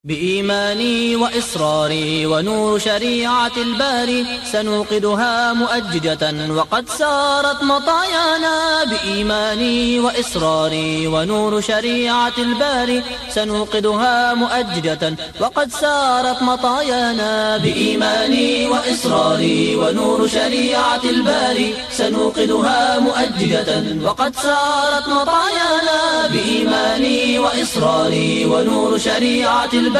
بإيماني وإصراري ونور شريعة الباري سنوقدها مؤججة وقد سارت مطايانا. بإيماني وإصراري ونور شريعة الباري سنوقدها مؤججة وقد سارت مطايانا. بإيماني وإصراري ونور شريعة الباري سنوقدها مؤججة وقد سارت مطايانا. بإيماني وإصراري ونور شريعة الباري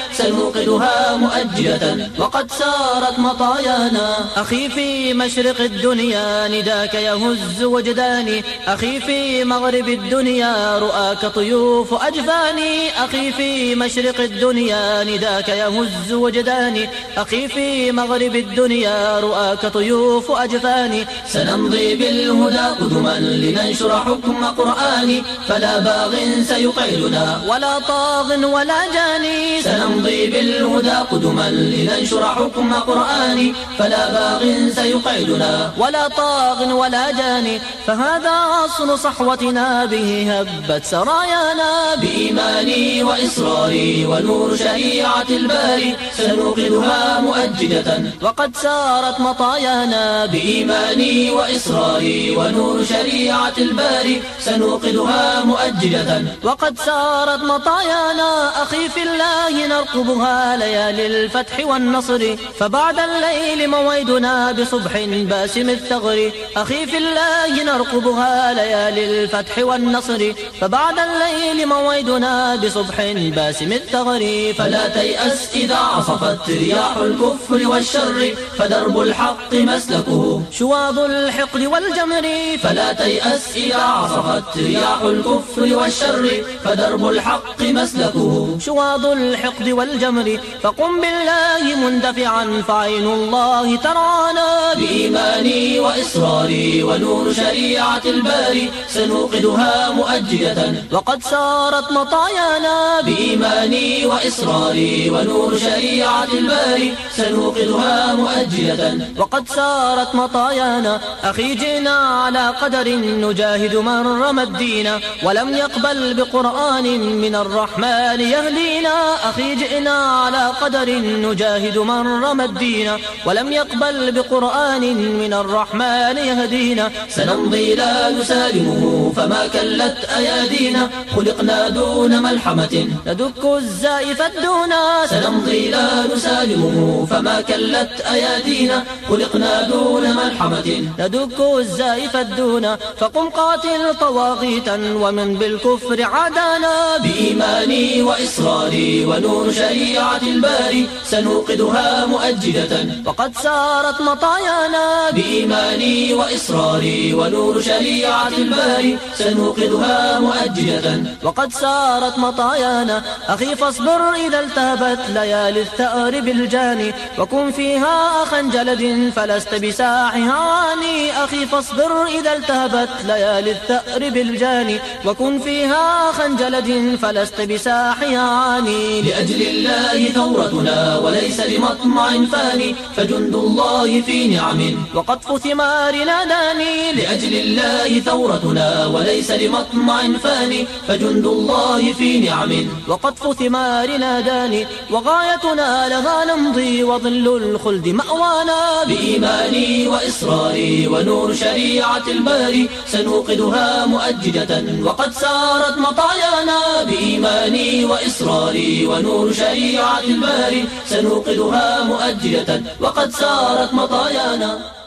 سنوقدها مؤجلة وقد سارت مطايانا. أخي في مشرق الدنيا نداك يهز وجداني، أخي في مغرب الدنيا رؤاك طيوف أجفاني. أخي في مشرق الدنيا نداك يهز وجداني، أخي في مغرب الدنيا رؤاك طيوف أجفاني. سنمضي بالهدى قدما لننشر حكم قرآني، فلا باغ سيقعدنا ولا طاغ ولا جاني. سنمضي بالهدى قدما لننشر حكم قرآني، فلا باغ سيقعدنا ولا طاغ ولا جاني. فهذا أصل صحوتنا به هبت سرايانا. بإيماني وإصراري ونور شريعة الباري سنوقدها مؤججة وقد سارت مطايانا. بإيماني وإصراري ونور شريعة الباري سنوقدها مؤججة وقد سارت مطايانا. أخي في الله نرقبها ليالي الفتح والنصر، فبعد الليل موعدنا بصبح باسم الثغر. أخي في الله نرقبها ليالي الفتح والنصر، فبعد الليل موعدنا بصبح باسم الثغر. فلا تيأس إذا عصفت رياح الكفر والشر، فدرب الحق مسلكه شواظ الحقد والجمر. فلا تيأس إذا عصفت رياح الكفر والشر، فدرب الحق مسلكه شواظ الحقد والجمر. فقم بالله مندفعا فعين الله ترانا. بإيماني وإصراري ونور شريعة الباري سنوقدها مؤججة وقد سارت مطايانا. بإيماني وإصراري ونور شريعة الباري سنوقدها مؤججة وقد سارت مطايانا. أخي جئنا على قدر نجاهد من رمى الدين ولم يقبل بقرآن من الرحمن يهدينا. أخي جئنا على قدر نجاهد من رمى الدين ولم يقبل بقرآن من الرحمن يهدينا. سنمضي لا نسالمه فما كلت أيادينا، خلقنا دون ملحمة ندك الزائف الدونا. سنمضي لا نسالمه فما كلت أيادينا، خلقنا دون ملحمة ندك الزائف الدونا. فقم قاتل طواغيتا ومن بالكفر عادانا. بإيماني وإصراري ونور شريعة الباري سنوقدها مؤججة وقد سارت مطايانا. بإيماني وإصراري ونور شريعة الباري سنوقدها مؤججة وقد سارت مطايانا. أخي فاصبر إذا التهبت ليالي الثأر بالجاني، وكن فيها أخا جلد فلست بساحها عاني. أخي فاصبر إذا التهبت ليالي الثأر بالجاني، وكن فيها أخا جلد فلست بساحها عاني. لأجل الله ثورتنا وليس لمطمع فاني، فجند الله في نعم وقطف ثمارنا داني. لأجل الله ثورتنا وليس لمطمع فاني، فجند الله في نعم وقطف ثمارنا داني. وغايتنا لها نمضي وظل الخلد مأوانا. بإيماني وإصراري ونور شريعة الباري سنوقدها مؤججة وقد سارت مطايانا. بإيماني وإصراري ونور شريعة الباري سنوقدها مؤجلة وقد سارت مطايانا.